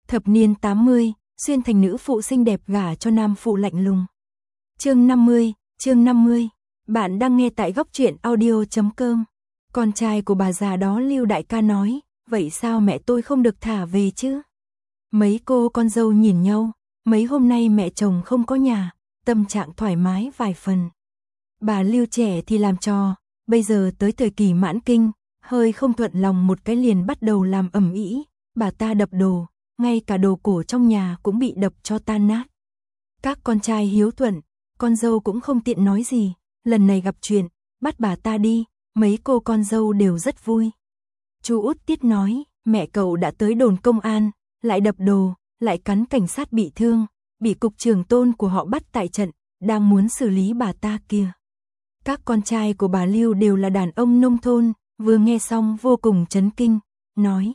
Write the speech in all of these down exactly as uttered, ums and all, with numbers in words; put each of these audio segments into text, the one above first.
Thập niên tám mươi, xuyên thành nữ phụ xinh đẹp gả cho nam phụ lạnh lùng. Chương năm mươi, chương năm mươi. Bạn đang nghe tại góc truyện audio chấm com. Con trai của bà già đó Lưu đại ca nói, vậy sao mẹ tôi không được thả về chứ? Mấy cô con dâu nhìn nhau, mấy hôm nay mẹ chồng không có nhà, tâm trạng thoải mái vài phần. Bà Lưu trẻ thì làm trò, bây giờ tới thời kỳ mãn kinh, hơi không thuận lòng một cái liền bắt đầu làm ầm ĩ, bà ta đập đồ, ngay cả đồ cổ trong nhà cũng bị đập cho tan nát. Các con trai hiếu thuận, con dâu cũng không tiện nói gì, lần này gặp chuyện, bắt bà ta đi, mấy cô con dâu đều rất vui. Chú Út Tiết nói, mẹ cậu đã tới đồn công an, lại đập đồ, lại cắn cảnh sát bị thương, bị cục trưởng Tôn của họ bắt tại trận, đang muốn xử lý bà ta kia. Các con trai của bà Lưu đều là đàn ông nông thôn, vừa nghe xong vô cùng chấn kinh, nói.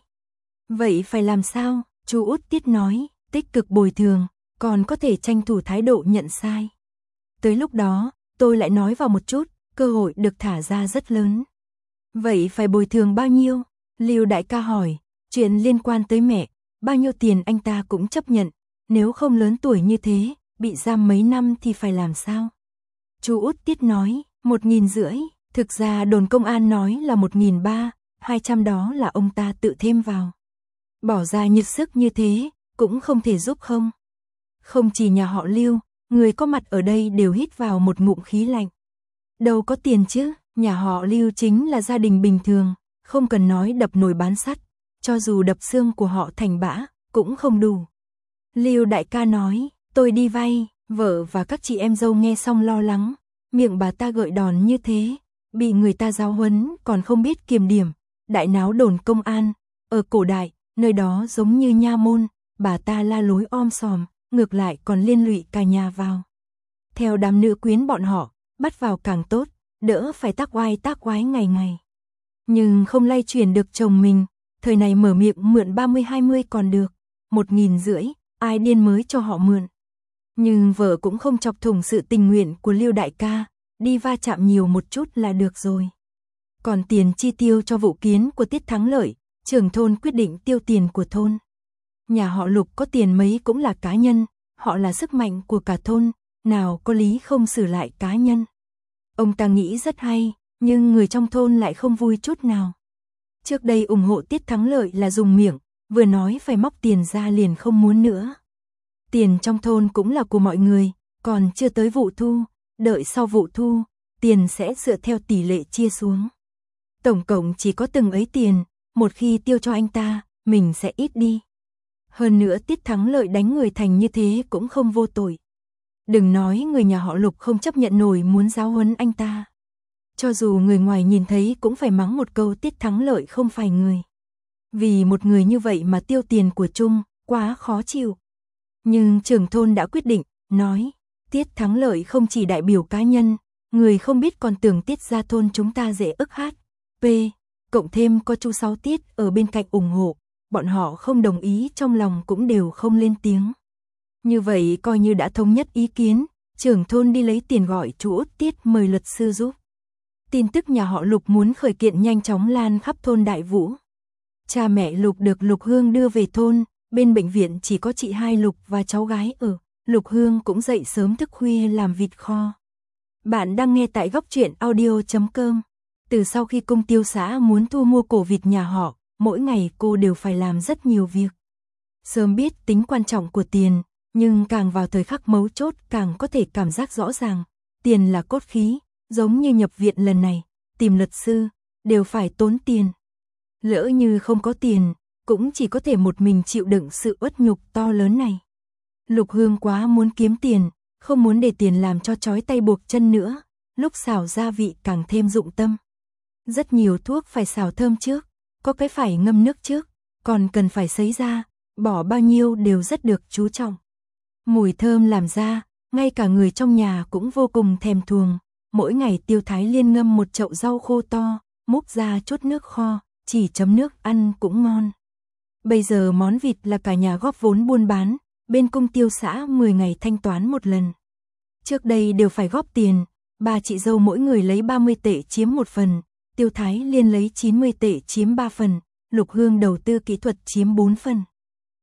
Vậy phải làm sao? Chú Út Tiết nói, tích cực bồi thường, còn có thể tranh thủ thái độ nhận sai. Tới lúc đó, tôi lại nói vào một chút, cơ hội được thả ra rất lớn. Vậy phải bồi thường bao nhiêu? Lưu đại ca hỏi, chuyện liên quan tới mẹ, bao nhiêu tiền anh ta cũng chấp nhận, nếu không lớn tuổi như thế, bị giam mấy năm thì phải làm sao? Chú Út Tiết nói, một nghìn rưỡi, thực ra đồn công an nói là một nghìn ba, hai trăm đó là ông ta tự thêm vào. Bỏ ra nhiệt sức như thế, cũng không thể giúp không. Không chỉ nhà họ Lưu, người có mặt ở đây đều hít vào một ngụm khí lạnh. Đâu có tiền chứ, nhà họ Lưu chính là gia đình bình thường, không cần nói đập nồi bán sắt, cho dù đập xương của họ thành bã, cũng không đủ. Lưu đại ca nói, tôi đi vay, vợ và các chị em dâu nghe xong lo lắng, miệng bà ta gợi đòn như thế, bị người ta giáo huấn còn không biết kiềm điểm, đại náo đồn công an, ở cổ đại, nơi đó giống như nha môn, bà ta la lối om sòm, ngược lại còn liên lụy cả nhà vào. Theo đám nữ quyến bọn họ, bắt vào càng tốt, đỡ phải tác oai tác oái ngày ngày. Nhưng không lay chuyển được chồng mình, thời này mở miệng mượn ba mươi hai mươi còn được, một nghìn rưỡi, ai điên mới cho họ mượn. Nhưng vợ cũng không chọc thủng sự tình nguyện của Lưu đại ca, đi va chạm nhiều một chút là được rồi. Còn tiền chi tiêu cho vụ kiến của Tiết Thắng Lợi, trưởng thôn quyết định tiêu tiền của thôn. Nhà họ Lục có tiền mấy cũng là cá nhân, họ là sức mạnh của cả thôn, nào có lý không xử lại cá nhân. Ông ta nghĩ rất hay, nhưng người trong thôn lại không vui chút nào. Trước đây ủng hộ Tiết Thắng Lợi là dùng miệng, vừa nói phải móc tiền ra liền không muốn nữa. Tiền trong thôn cũng là của mọi người, còn chưa tới vụ thu, đợi sau vụ thu, tiền sẽ dựa theo tỷ lệ chia xuống. Tổng cộng chỉ có từng ấy tiền, một khi tiêu cho anh ta, mình sẽ ít đi. Hơn nữa Tiết Thắng Lợi đánh người thành như thế cũng không vô tội. Đừng nói người nhà họ Lục không chấp nhận nổi muốn giáo huấn anh ta. Cho dù người ngoài nhìn thấy cũng phải mắng một câu Tiết Thắng Lợi không phải người. Vì một người như vậy mà tiêu tiền của chung, quá khó chịu. Nhưng trưởng thôn đã quyết định, nói, Tiết Thắng Lợi không chỉ đại biểu cá nhân, người không biết còn tưởng Tiết gia thôn chúng ta dễ ức hát. P. Cộng thêm có chú Sáu Tiết ở bên cạnh ủng hộ, bọn họ không đồng ý trong lòng cũng đều không lên tiếng. Như vậy coi như đã thống nhất ý kiến, trưởng thôn đi lấy tiền gọi chú Út Tiết mời luật sư giúp. Tin tức nhà họ Lục muốn khởi kiện nhanh chóng lan khắp thôn Đại Vũ. Cha mẹ Lục được Lục Hương đưa về thôn, bên bệnh viện chỉ có chị hai Lục và cháu gái ở, Lục Hương cũng dậy sớm thức khuya làm vịt kho. Bạn đang nghe tại góc truyện audio chấm com. Từ sau khi công tiêu xã muốn thu mua cổ vịt nhà họ, mỗi ngày cô đều phải làm rất nhiều việc. Sớm biết tính quan trọng của tiền, nhưng càng vào thời khắc mấu chốt càng có thể cảm giác rõ ràng, tiền là cốt khí, giống như nhập viện lần này, tìm luật sư, đều phải tốn tiền. Lỡ như không có tiền, cũng chỉ có thể một mình chịu đựng sự uất nhục to lớn này. Lục Hương quá muốn kiếm tiền, không muốn để tiền làm cho chói tay buộc chân nữa, lúc xào gia vị càng thêm dụng tâm. Rất nhiều thuốc phải xào thơm trước, có cái phải ngâm nước trước, còn cần phải sấy ra, bỏ bao nhiêu đều rất được chú trọng. Mùi thơm làm ra, ngay cả người trong nhà cũng vô cùng thèm thuồng. Mỗi ngày Tiêu Thái Liên ngâm một chậu rau khô to, múc ra chút nước kho, chỉ chấm nước ăn cũng ngon. Bây giờ món vịt là cả nhà góp vốn buôn bán, bên công tiêu xã mười ngày thanh toán một lần. Trước đây đều phải góp tiền, ba chị dâu mỗi người lấy ba mươi tệ chiếm một phần, Tiêu Thái Liên lấy chín mươi tệ chiếm ba phần, Lục Hương đầu tư kỹ thuật chiếm bốn phần.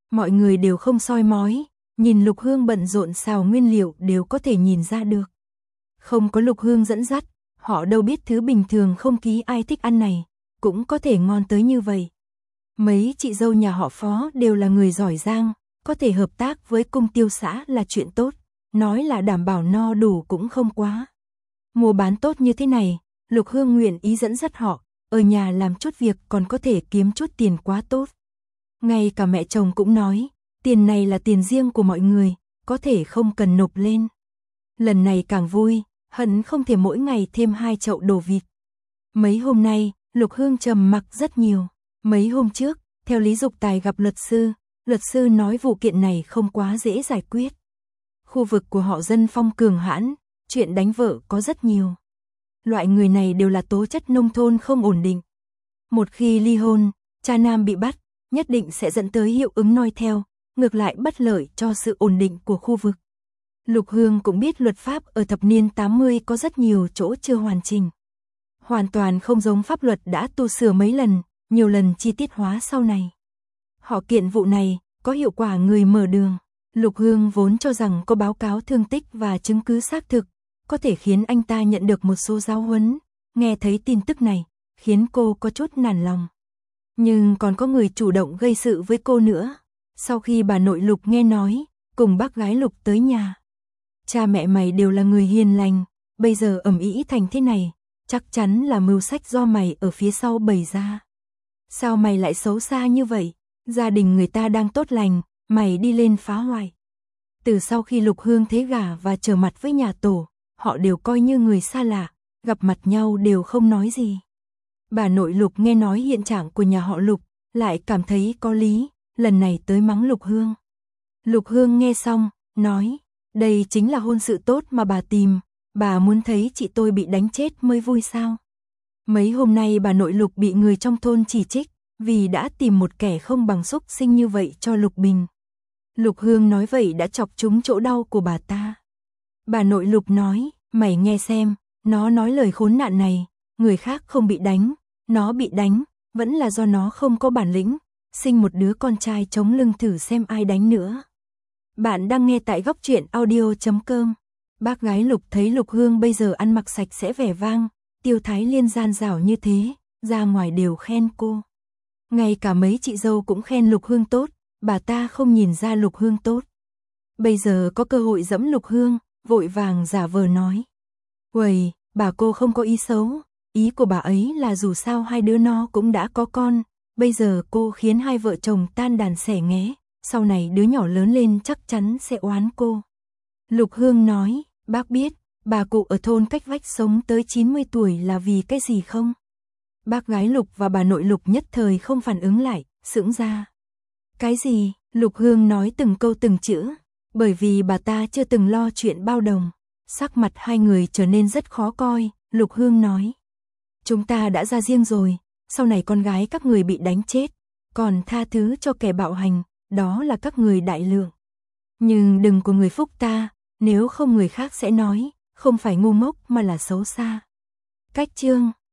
Mọi người đều không soi mói, nhìn Lục Hương bận rộn xào nguyên liệu đều có thể nhìn ra được. Không có Lục Hương dẫn dắt, họ đâu biết thứ bình thường không ký ai thích ăn này, cũng có thể ngon tới như vậy. Mấy chị dâu nhà họ Phó đều là người giỏi giang, có thể hợp tác với cung tiêu xã là chuyện tốt, nói là đảm bảo no đủ cũng không quá. Mua bán tốt như thế này, Lục Hương nguyện ý dẫn dắt họ, ở nhà làm chút việc còn có thể kiếm chút tiền quá tốt. Ngay cả mẹ chồng cũng nói, tiền này là tiền riêng của mọi người, có thể không cần nộp lên. Lần này càng vui, hận không thể mỗi ngày thêm hai chậu đồ vịt. Mấy hôm nay, Lục Hương trầm mặc rất nhiều. Mấy hôm trước, theo Lý Dục Tài gặp luật sư, luật sư nói vụ kiện này không quá dễ giải quyết. Khu vực của họ dân phong cường hãn, chuyện đánh vợ có rất nhiều. Loại người này đều là tố chất nông thôn không ổn định. Một khi ly hôn, cha nam bị bắt, nhất định sẽ dẫn tới hiệu ứng noi theo, ngược lại bất lợi cho sự ổn định của khu vực. Lục Hương cũng biết luật pháp ở thập niên tám mươi có rất nhiều chỗ chưa hoàn chỉnh. Hoàn toàn không giống pháp luật đã tu sửa mấy lần, nhiều lần chi tiết hóa sau này. Họ kiện vụ này, có hiệu quả người mở đường. Lục Hương vốn cho rằng có báo cáo thương tích và chứng cứ xác thực, có thể khiến anh ta nhận được một số giáo huấn. Nghe thấy tin tức này, khiến cô có chút nản lòng. Nhưng còn có người chủ động gây sự với cô nữa. Sau khi bà nội Lục nghe nói, cùng bác gái Lục tới nhà. Cha mẹ mày đều là người hiền lành, bây giờ ầm ĩ thành thế này, chắc chắn là mưu sách do mày ở phía sau bày ra. Sao mày lại xấu xa như vậy? Gia đình người ta đang tốt lành, mày đi lên phá hoại. Từ sau khi Lục Hương thế gả và trở mặt với nhà tổ, họ đều coi như người xa lạ, gặp mặt nhau đều không nói gì. Bà nội Lục nghe nói hiện trạng của nhà họ Lục, lại cảm thấy có lý, lần này tới mắng Lục Hương. Lục Hương nghe xong, nói, đây chính là hôn sự tốt mà bà tìm, bà muốn thấy chị tôi bị đánh chết mới vui sao? Mấy hôm nay bà nội Lục bị người trong thôn chỉ trích, vì đã tìm một kẻ không bằng xúc sinh như vậy cho Lục Bình. Lục Hương nói vậy đã chọc trúng chỗ đau của bà ta. Bà nội Lục nói, mày nghe xem, nó nói lời khốn nạn này, người khác không bị đánh, nó bị đánh, vẫn là do nó không có bản lĩnh, sinh một đứa con trai chống lưng thử xem ai đánh nữa. Bạn đang nghe tại góc truyện audio chấm com. Bác gái Lục thấy Lục Hương bây giờ ăn mặc sạch sẽ vẻ vang, tiêu thái liên gian rảo như thế, ra ngoài đều khen cô. Ngay cả mấy chị dâu cũng khen Lục Hương tốt, bà ta không nhìn ra Lục Hương tốt. Bây giờ có cơ hội dẫm Lục Hương, vội vàng giả vờ nói. Uầy, bà cô không có ý xấu, ý của bà ấy là dù sao hai đứa nó cũng đã có con, bây giờ cô khiến hai vợ chồng tan đàn xẻ nghé, sau này đứa nhỏ lớn lên chắc chắn sẽ oán cô. Lục Hương nói, bác biết, bà cụ ở thôn cách vách sống tới chín mươi tuổi là vì cái gì không? Bác gái Lục và bà nội Lục nhất thời không phản ứng lại, sững ra. Cái gì? Lục Hương nói từng câu từng chữ, bởi vì bà ta chưa từng lo chuyện bao đồng. Sắc mặt hai người trở nên rất khó coi, Lục Hương nói. Chúng ta đã ra riêng rồi, sau này con gái các người bị đánh chết, còn tha thứ cho kẻ bạo hành, đó là các người đại lượng. Nhưng đừng của người phúc ta, nếu không người khác sẽ nói, không phải ngu ngốc mà là xấu xa. Cách chương